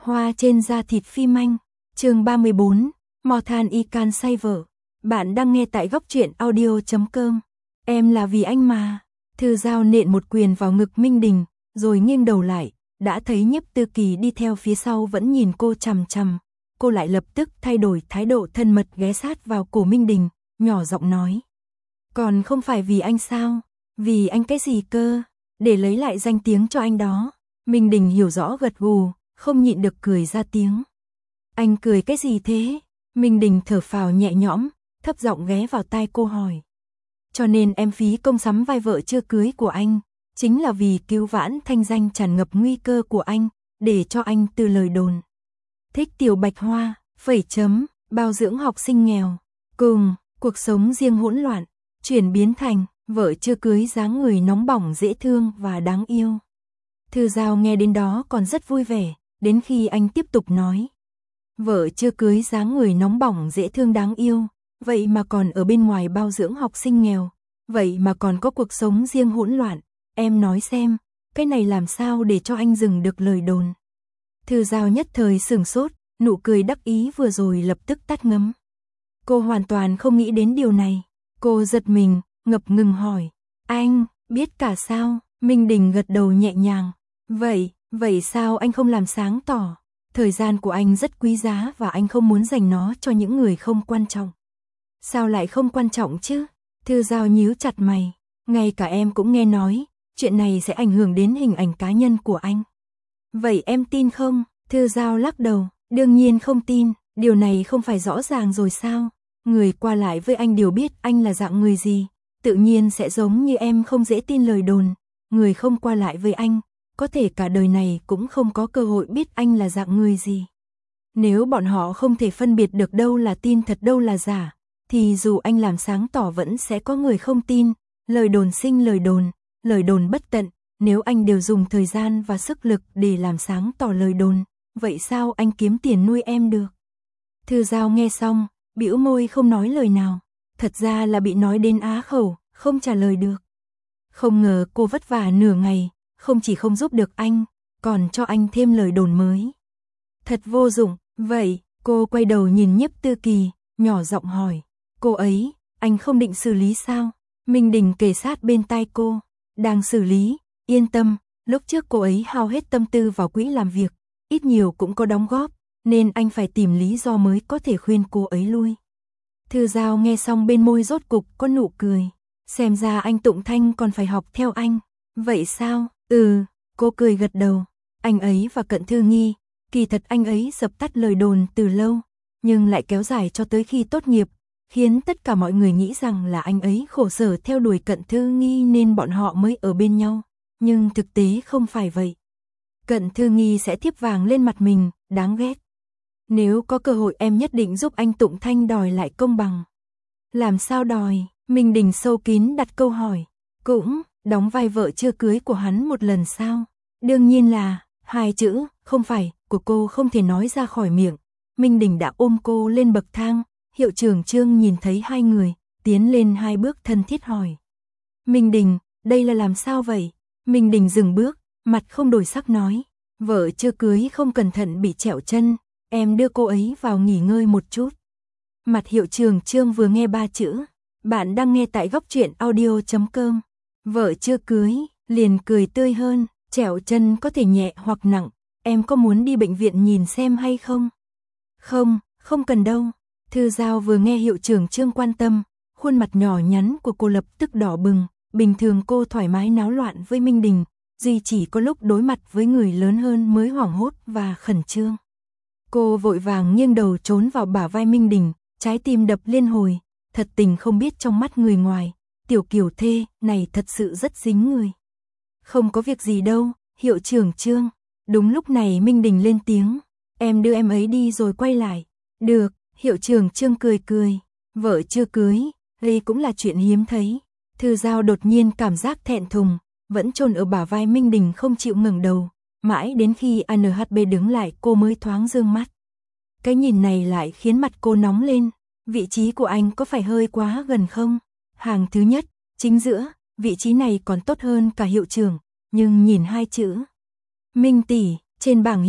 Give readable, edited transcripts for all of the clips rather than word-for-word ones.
hoa trên da thịt phim Anh, chương 34, mò than y can say vợ. Bạn đang nghe tại góc truyện audio.com. Em là vì anh mà. Thư Giao nện một quyền vào ngực Minh Đình, rồi nghiêng đầu lại, đã thấy Nhiếp Tư Kỳ đi theo phía sau vẫn nhìn cô chằm chằm. Cô lại lập tức thay đổi thái độ thân mật ghé sát vào cổ Minh Đình, nhỏ giọng nói. Còn không phải vì anh sao? Vì anh cái gì cơ? Để lấy lại danh tiếng cho anh đó. Minh Đình hiểu rõ gật gù, không nhịn được cười ra tiếng. Anh cười cái gì thế? Minh Đình thở phào nhẹ nhõm, thấp giọng ghé vào tai cô hỏi. Cho nên em phí công sắm vai vợ chưa cưới của anh, chính là vì cứu vãn thanh danh tràn ngập nguy cơ của anh, để cho anh từ lời đồn. Thích tiểu bạch hoa, phẩy chấm, bao dưỡng học sinh nghèo, cùng, cuộc sống riêng hỗn loạn, chuyển biến thành, vợ chưa cưới dáng người nóng bỏng dễ thương và đáng yêu. Thư Giao nghe đến đó còn rất vui vẻ, đến khi anh tiếp tục nói. Vợ chưa cưới dáng người nóng bỏng dễ thương đáng yêu, vậy mà còn ở bên ngoài bao dưỡng học sinh nghèo, vậy mà còn có cuộc sống riêng hỗn loạn, em nói xem, cái này làm sao để cho anh dừng được lời đồn. Thư Giao nhất thời sửng sốt, nụ cười đắc ý vừa rồi lập tức tắt ngấm. Cô hoàn toàn không nghĩ đến điều này, cô giật mình, ngập ngừng hỏi, anh, biết cả sao? Minh Đình gật đầu nhẹ nhàng, vậy sao anh không làm sáng tỏ? Thời gian của anh rất quý giá và anh không muốn dành nó cho những người không quan trọng. Sao lại không quan trọng chứ? Thư Giao nhíu chặt mày, ngay cả em cũng nghe nói, chuyện này sẽ ảnh hưởng đến hình ảnh cá nhân của anh. Vậy em tin không? Thư Giao lắc đầu, đương nhiên không tin, điều này không phải rõ ràng rồi sao? Người qua lại với anh đều biết anh là dạng người gì, tự nhiên sẽ giống như em không dễ tin lời đồn. Người không qua lại với anh, có thể cả đời này cũng không có cơ hội biết anh là dạng người gì. Nếu bọn họ không thể phân biệt được đâu là tin thật đâu là giả, thì dù anh làm sáng tỏ vẫn sẽ có người không tin. Lời đồn sinh lời đồn bất tận, nếu anh đều dùng thời gian và sức lực để làm sáng tỏ lời đồn, vậy sao anh kiếm tiền nuôi em được? Thư Giao nghe xong, bĩu môi không nói lời nào, thật ra là bị nói đến á khẩu, không trả lời được. Không ngờ cô vất vả nửa ngày, không chỉ không giúp được anh, còn cho anh thêm lời đồn mới. Thật vô dụng, vậy, cô quay đầu nhìn Nhiếp Tư Kỳ, nhỏ giọng hỏi, cô ấy, anh không định xử lý sao? Minh Đình kề sát bên tai cô, đang xử lý, yên tâm, lúc trước cô ấy hao hết tâm tư vào quỹ làm việc, ít nhiều cũng có đóng góp, nên anh phải tìm lý do mới có thể khuyên cô ấy lui. Thư Giao nghe xong bên môi rốt cục có nụ cười. Xem ra anh Tụng Thanh còn phải học theo anh. Vậy sao? Cô cười gật đầu. Anh ấy và Cận Thư Nghi, kỳ thật anh ấy dập tắt lời đồn từ lâu, nhưng lại kéo dài cho tới khi tốt nghiệp, khiến tất cả mọi người nghĩ rằng là anh ấy khổ sở theo đuổi Cận Thư Nghi nên bọn họ mới ở bên nhau. Nhưng thực tế không phải vậy. Cận Thư Nghi sẽ thiếp vàng lên mặt mình, đáng ghét. Nếu có cơ hội em nhất định giúp anh Tụng Thanh đòi lại công bằng. Làm sao đòi? Minh Đình sâu kín đặt câu hỏi. Cũng, đóng vai vợ chưa cưới của hắn một lần sao? Đương nhiên là, hai chữ, không phải, của cô không thể nói ra khỏi miệng. Minh Đình đã ôm cô lên bậc thang, Hiệu trưởng Trương nhìn thấy hai người, tiến lên hai bước thân thiết hỏi. Minh Đình, đây là làm sao vậy? Minh Đình dừng bước, mặt không đổi sắc nói. Vợ chưa cưới không cẩn thận bị trẹo chân, em đưa cô ấy vào nghỉ ngơi một chút. Mặt Hiệu trưởng Trương vừa nghe ba chữ. Bạn đang nghe tại góc truyện audio.com. Vợ chưa cưới, liền cười tươi hơn, trẹo chân có thể nhẹ hoặc nặng, em có muốn đi bệnh viện nhìn xem hay không? Không cần đâu. Thư Giao vừa nghe Hiệu trưởng Trương quan tâm, khuôn mặt nhỏ nhắn của cô lập tức đỏ bừng, bình thường cô thoải mái náo loạn với Minh Đình, duy chỉ có lúc đối mặt với người lớn hơn mới hoảng hốt và khẩn trương. Cô vội vàng nghiêng đầu trốn vào bả vai Minh Đình, trái tim đập liên hồi. Thật tình không biết trong mắt người ngoài, tiểu Kiều thê này thật sự rất dính người. Không có việc gì đâu, Hiệu trưởng Trương. Đúng lúc này Minh Đình lên tiếng, em đưa em ấy đi rồi quay lại. Được, Hiệu trưởng Trương cười cười, vợ chưa cưới, đây cũng là chuyện hiếm thấy. Thư Giao đột nhiên cảm giác thẹn thùng, vẫn chôn ở bả vai Minh Đình không chịu ngẩng đầu, mãi đến khi ANHB đứng lại cô mới thoáng dương mắt. Cái nhìn này lại khiến mặt cô nóng lên. Vị trí của anh có phải hơi quá gần không? Hàng thứ nhất, chính giữa, vị trí này còn tốt hơn cả hiệu trưởng, nhưng nhìn hai chữ Minh tỷ trên bảng hiệu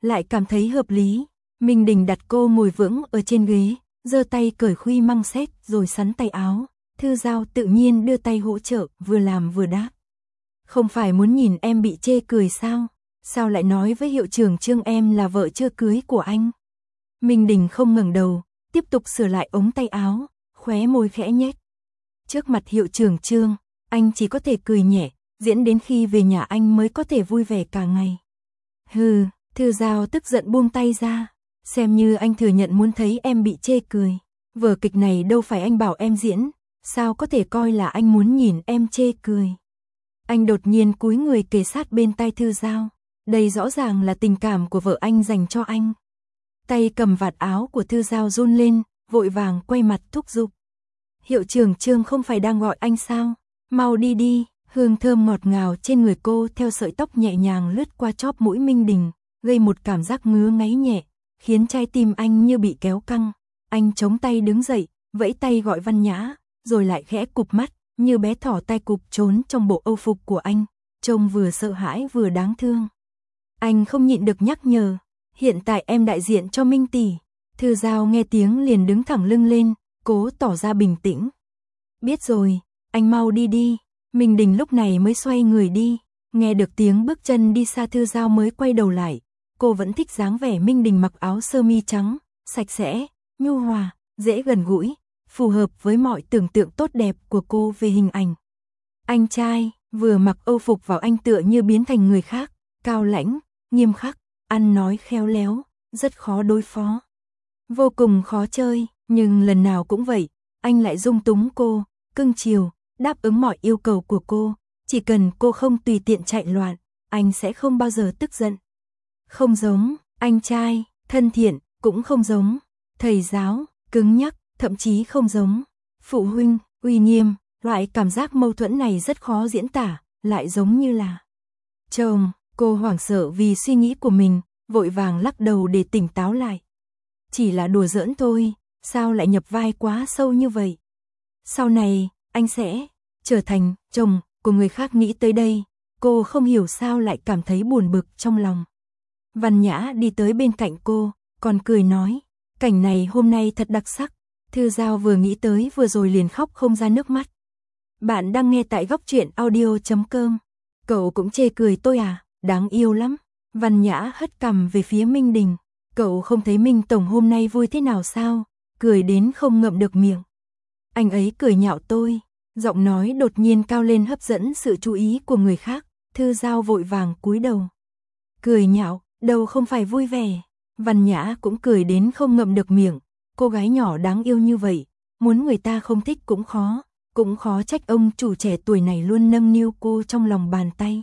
lại cảm thấy hợp lý. Minh Đình đặt cô ngồi vững ở trên ghế, giơ tay cởi khuy măng xét rồi sắn tay áo. Thư Giao tự nhiên đưa tay hỗ trợ, vừa làm vừa đáp. Không phải muốn nhìn em bị chê cười sao? Sao lại nói với hiệu trưởng Trương em là vợ chưa cưới của anh? Minh Đình không ngẩng đầu, tiếp tục sửa lại ống tay áo, khóe môi khẽ nhếch. Trước mặt hiệu trưởng Trương, anh chỉ có thể cười nhẹ, diễn đến khi về nhà anh mới có thể vui vẻ cả ngày. Hừ, Thư Giao tức giận buông tay ra, xem như anh thừa nhận muốn thấy em bị chê cười. Vở kịch này đâu phải anh bảo em diễn, sao có thể coi là anh muốn nhìn em chê cười. Anh đột nhiên cúi người kề sát bên tai Thư Giao, đây rõ ràng là tình cảm của vợ anh dành cho anh. Tay cầm vạt áo của Thư Giao run lên, vội vàng quay mặt thúc giục. Hiệu trưởng Trương không phải đang gọi anh sao? Mau đi đi. Hương thơm ngọt ngào trên người cô theo sợi tóc nhẹ nhàng lướt qua chóp mũi Minh Đình, gây một cảm giác ngứa ngáy nhẹ, khiến trái tim anh như bị kéo căng. Anh chống tay đứng dậy, vẫy tay gọi Văn Nhã, rồi lại khẽ cụp mắt, như bé thỏ tay cụp trốn trong bộ âu phục của anh, trông vừa sợ hãi vừa đáng thương. Anh không nhịn được nhắc nhở, hiện tại em đại diện cho Minh tỷ. Thư Giao nghe tiếng liền đứng thẳng lưng lên, cố tỏ ra bình tĩnh. Biết rồi, anh mau đi đi. Minh Đình lúc này mới xoay người đi, nghe được tiếng bước chân đi xa Thư Giao mới quay đầu lại. Cô vẫn thích dáng vẻ Minh Đình mặc áo sơ mi trắng, sạch sẽ, nhu hòa, dễ gần gũi, phù hợp với mọi tưởng tượng tốt đẹp của cô về hình ảnh. Anh trai, vừa mặc âu phục vào anh tựa như biến thành người khác, cao lãnh, nghiêm khắc, ăn nói khéo léo, rất khó đối phó. Vô cùng khó chơi, nhưng lần nào cũng vậy, anh lại dung túng cô, cưng chiều, đáp ứng mọi yêu cầu của cô, chỉ cần cô không tùy tiện chạy loạn, anh sẽ không bao giờ tức giận. Không giống, anh trai, thân thiện, cũng không giống, thầy giáo, cứng nhắc, thậm chí không giống, phụ huynh, uy nghiêm, loại cảm giác mâu thuẫn này rất khó diễn tả, lại giống như là chồng. Cô hoảng sợ vì suy nghĩ của mình, vội vàng lắc đầu để tỉnh táo lại. Chỉ là đùa giỡn thôi, sao lại nhập vai quá sâu như vậy? Sau này, anh sẽ trở thành chồng của người khác. Nghĩ tới đây, cô không hiểu sao lại cảm thấy buồn bực trong lòng. Văn Nhã đi tới bên cạnh cô, còn cười nói, cảnh này hôm nay thật đặc sắc. Thư Giao vừa nghĩ tới vừa rồi liền khóc không ra nước mắt. Bạn đang nghe tại góc truyện audio.com. Cậu cũng chê cười tôi à, đáng yêu lắm. Văn Nhã hất cằm về phía Minh Đình. Cậu không thấy Minh Tổng hôm nay vui thế nào sao? Cười đến không ngậm được miệng. Anh ấy cười nhạo tôi. Giọng nói đột nhiên cao lên hấp dẫn sự chú ý của người khác. Thư Giao vội vàng cúi đầu. Cười nhạo, đâu không phải vui vẻ. Văn Nhã cũng cười đến không ngậm được miệng. Cô gái nhỏ đáng yêu như vậy, muốn người ta không thích cũng khó. Cũng khó trách ông chủ trẻ tuổi này luôn nâng niu cô trong lòng bàn tay.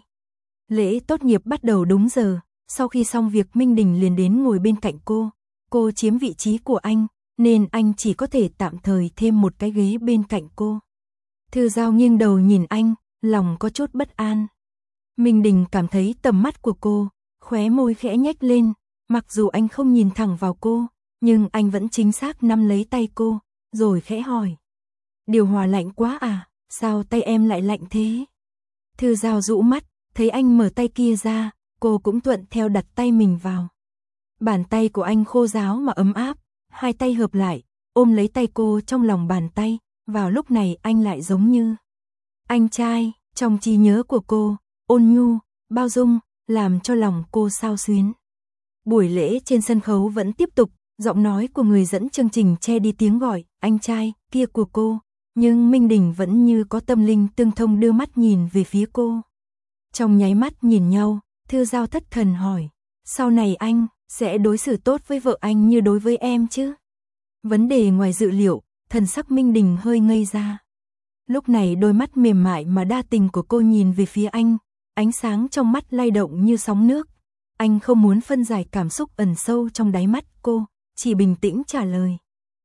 Lễ tốt nghiệp bắt đầu đúng giờ. Sau khi xong việc Minh Đình liền đến ngồi bên cạnh cô. Cô chiếm vị trí của anh, nên anh chỉ có thể tạm thời thêm một cái ghế bên cạnh cô. Thư Giao nghiêng đầu nhìn anh, lòng có chút bất an. Minh Đình cảm thấy tầm mắt của cô, khóe môi khẽ nhếch lên. Mặc dù anh không nhìn thẳng vào cô, nhưng anh vẫn chính xác nắm lấy tay cô, rồi khẽ hỏi. Điều hòa lạnh quá à, sao tay em lại lạnh thế? Thư Giao rũ mắt, thấy anh mở tay kia ra, cô cũng thuận theo đặt tay mình vào. Bàn tay của anh khô ráo mà ấm áp, hai tay hợp lại, ôm lấy tay cô trong lòng bàn tay. Vào lúc này anh lại giống như anh trai, trong trí nhớ của cô, ôn nhu, bao dung, làm cho lòng cô xao xuyến. Buổi lễ trên sân khấu vẫn tiếp tục, giọng nói của người dẫn chương trình che đi tiếng gọi, anh trai, kia của cô. Nhưng Minh Đình vẫn như có tâm linh tương thông đưa mắt nhìn về phía cô. Trong nháy mắt nhìn nhau, Thư Giao thất thần hỏi, sau này anh sẽ đối xử tốt với vợ anh như đối với em chứ? Vấn đề ngoài dự liệu, thần sắc Minh Đình hơi ngây ra. Lúc này đôi mắt mềm mại mà đa tình của cô nhìn về phía anh, ánh sáng trong mắt lay động như sóng nước. Anh không muốn phân giải cảm xúc ẩn sâu trong đáy mắt cô, chỉ bình tĩnh trả lời.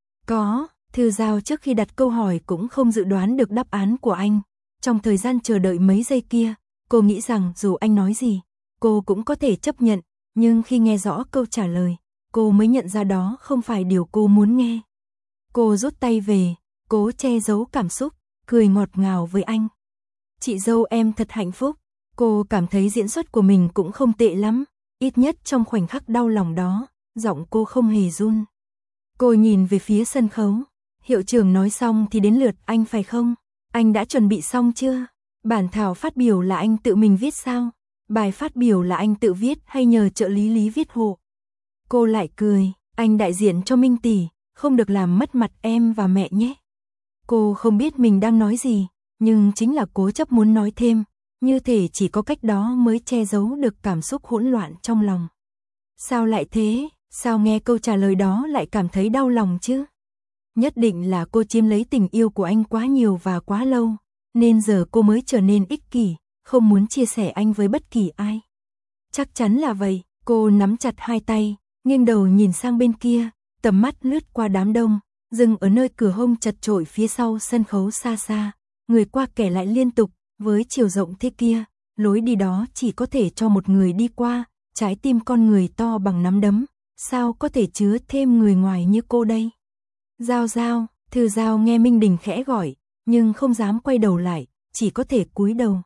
Có. Thư Giao trước khi đặt câu hỏi cũng không dự đoán được đáp án của anh. Trong thời gian chờ đợi mấy giây kia, cô nghĩ rằng dù anh nói gì, cô cũng có thể chấp nhận, nhưng khi nghe rõ câu trả lời, cô mới nhận ra đó không phải điều cô muốn nghe. Cô rút tay về, cố che giấu cảm xúc, cười ngọt ngào với anh. Chị dâu em thật hạnh phúc, cô cảm thấy diễn xuất của mình cũng không tệ lắm, ít nhất trong khoảnh khắc đau lòng đó, giọng cô không hề run. Cô nhìn về phía sân khấu, hiệu trưởng nói xong thì đến lượt anh phải không? Anh đã chuẩn bị xong chưa? Bản thảo phát biểu là anh tự mình viết sao? Bài phát biểu là anh tự viết hay nhờ trợ lý Lý viết hộ? Cô lại cười, anh đại diện cho Minh tỷ, không được làm mất mặt em và mẹ nhé. Cô không biết mình đang nói gì, nhưng chính là cố chấp muốn nói thêm, như thể chỉ có cách đó mới che giấu được cảm xúc hỗn loạn trong lòng. Sao lại thế? Sao nghe câu trả lời đó lại cảm thấy đau lòng chứ? Nhất định là cô chiếm lấy tình yêu của anh quá nhiều và quá lâu, nên giờ cô mới trở nên ích kỷ, không muốn chia sẻ anh với bất kỳ ai. Chắc chắn là vậy, cô nắm chặt hai tay, nghiêng đầu nhìn sang bên kia, tầm mắt lướt qua đám đông, dừng ở nơi cửa hông chật chội phía sau sân khấu xa xa, người qua kẻ lại liên tục, với chiều rộng thế kia, lối đi đó chỉ có thể cho một người đi qua, trái tim con người to bằng nắm đấm, sao có thể chứa thêm người ngoài như cô đây? Giao Giao, Thư Giao nghe Minh Đình khẽ gọi, nhưng không dám quay đầu lại, chỉ có thể cúi đầu.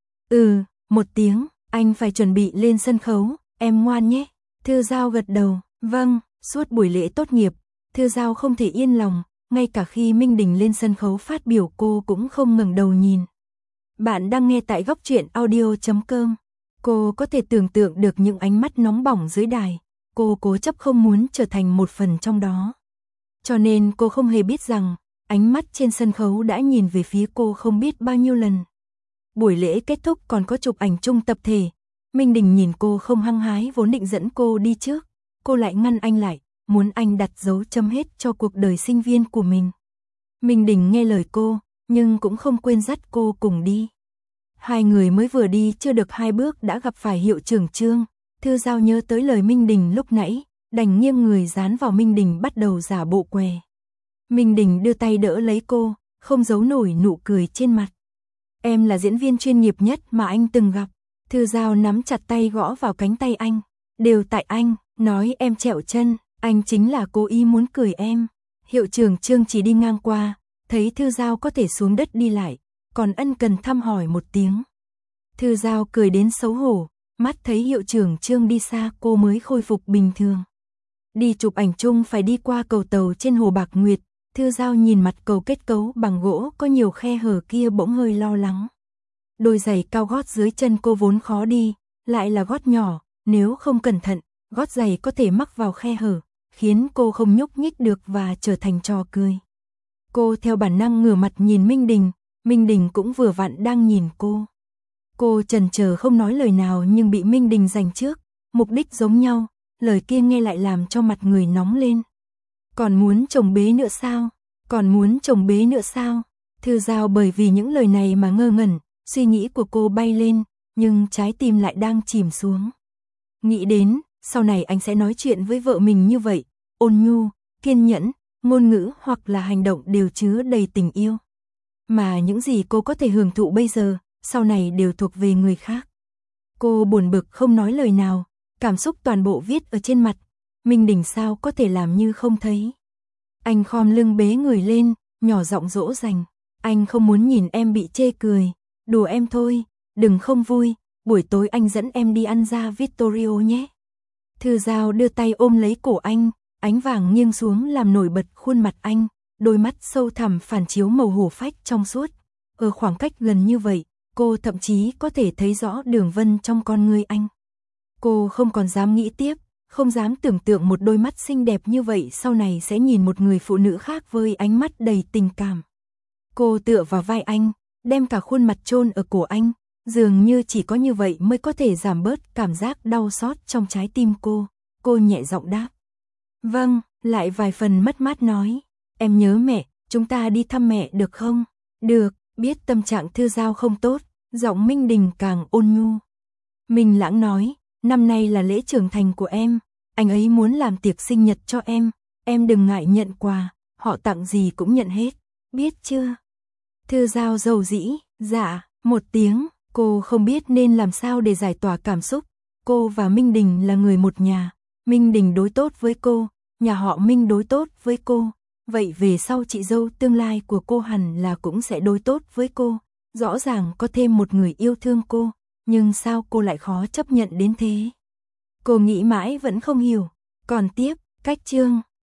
Một tiếng, anh phải chuẩn bị lên sân khấu, em ngoan nhé. Thư Giao gật đầu, vâng, suốt buổi lễ tốt nghiệp, Thư Giao không thể yên lòng, ngay cả khi Minh Đình lên sân khấu phát biểu cô cũng không ngẩng đầu nhìn. Bạn đang nghe tại góc truyện audio.com. Cô có thể tưởng tượng được những ánh mắt nóng bỏng dưới đài, cô cố chấp không muốn trở thành một phần trong đó. Cho nên cô không hề biết rằng, ánh mắt trên sân khấu đã nhìn về phía cô không biết bao nhiêu lần. Buổi lễ kết thúc còn có chụp ảnh chung tập thể, Minh Đình nhìn cô không hăng hái vốn định dẫn cô đi trước, cô lại ngăn anh lại, muốn anh đặt dấu chấm hết cho cuộc đời sinh viên của mình. Minh Đình nghe lời cô, nhưng cũng không quên dắt cô cùng đi. Hai người mới vừa đi chưa được 2 bước đã gặp phải hiệu trưởng Trương, Thư Giao nhớ tới lời Minh Đình lúc nãy, đành nghiêng người dán vào Minh Đình bắt đầu giả bộ què. Minh Đình đưa tay đỡ lấy cô, không giấu nổi nụ cười trên mặt. Em là diễn viên chuyên nghiệp nhất mà anh từng gặp. Thư Giao nắm chặt tay gõ vào cánh tay anh. Đều tại anh, nói em trẹo chân, anh chính là cố ý muốn cười em. Hiệu trưởng Trương chỉ đi ngang qua, thấy Thư Giao có thể xuống đất đi lại, còn ân cần thăm hỏi một tiếng. Thư Giao cười đến xấu hổ, mắt thấy hiệu trưởng Trương đi xa cô mới khôi phục bình thường. Đi chụp ảnh chung phải đi qua cầu tàu trên hồ Bạc Nguyệt, Thư Giao nhìn mặt cầu kết cấu bằng gỗ có nhiều khe hở kia bỗng hơi lo lắng. Đôi giày cao gót dưới chân cô vốn khó đi, lại là gót nhỏ, nếu không cẩn thận, gót giày có thể mắc vào khe hở, khiến cô không nhúc nhích được và trở thành trò cười. Cô theo bản năng ngửa mặt nhìn Minh Đình cũng vừa vặn đang nhìn cô. Cô chần chờ không nói lời nào nhưng bị Minh Đình giành trước, mục đích giống nhau, lời kia nghe lại làm cho mặt người nóng lên. Còn muốn chồng bế nữa sao? Còn muốn chồng bế nữa sao? Thư Giao bởi vì những lời này mà ngơ ngẩn, suy nghĩ của cô bay lên, nhưng trái tim lại đang chìm xuống. Nghĩ đến, sau này anh sẽ nói chuyện với vợ mình như vậy, ôn nhu, kiên nhẫn, ngôn ngữ hoặc là hành động đều chứa đầy tình yêu. Mà những gì cô có thể hưởng thụ bây giờ, sau này đều thuộc về người khác. Cô buồn bực không nói lời nào, cảm xúc toàn bộ viết ở trên mặt. Minh Đình sao có thể làm như không thấy. Anh khom lưng bế người lên, nhỏ giọng dỗ dành. Anh không muốn nhìn em bị chê cười. Đùa em thôi, đừng không vui. Buổi tối anh dẫn em đi ăn ra Victorio nhé. Thư Giao đưa tay ôm lấy cổ anh, ánh vàng nghiêng xuống làm nổi bật khuôn mặt anh. Đôi mắt sâu thẳm phản chiếu màu hổ phách trong suốt. Ở khoảng cách gần như vậy, cô thậm chí có thể thấy rõ đường vân trong con ngươi anh. Cô không còn dám nghĩ tiếp, không dám tưởng tượng một đôi mắt xinh đẹp như vậy sau này sẽ nhìn một người phụ nữ khác với ánh mắt đầy tình cảm. Cô tựa vào vai anh, đem cả khuôn mặt chôn ở cổ anh, dường như chỉ có như vậy mới có thể giảm bớt cảm giác đau xót trong trái tim cô. Cô nhẹ giọng đáp. Vâng, lại vài phần mất mát nói. Em nhớ mẹ, chúng ta đi thăm mẹ được không? Được, biết tâm trạng Thư Giao không tốt, giọng Minh Đình càng ôn nhu. Minh Lãng nói, năm nay là lễ trưởng thành của em, anh ấy muốn làm tiệc sinh nhật cho em đừng ngại nhận quà, họ tặng gì cũng nhận hết, biết chưa? Thư Giao dầu dĩ, dạ, một tiếng, cô không biết nên làm sao để giải tỏa cảm xúc. Cô và Minh Đình là người một nhà, Minh Đình đối tốt với cô, nhà họ Minh đối tốt với cô. Vậy về sau chị dâu tương lai của cô hẳn là cũng sẽ đối tốt với cô. Rõ ràng có thêm một người yêu thương cô, nhưng sao cô lại khó chấp nhận đến thế? Cô nghĩ mãi vẫn không hiểu. Còn tiếp, cách chương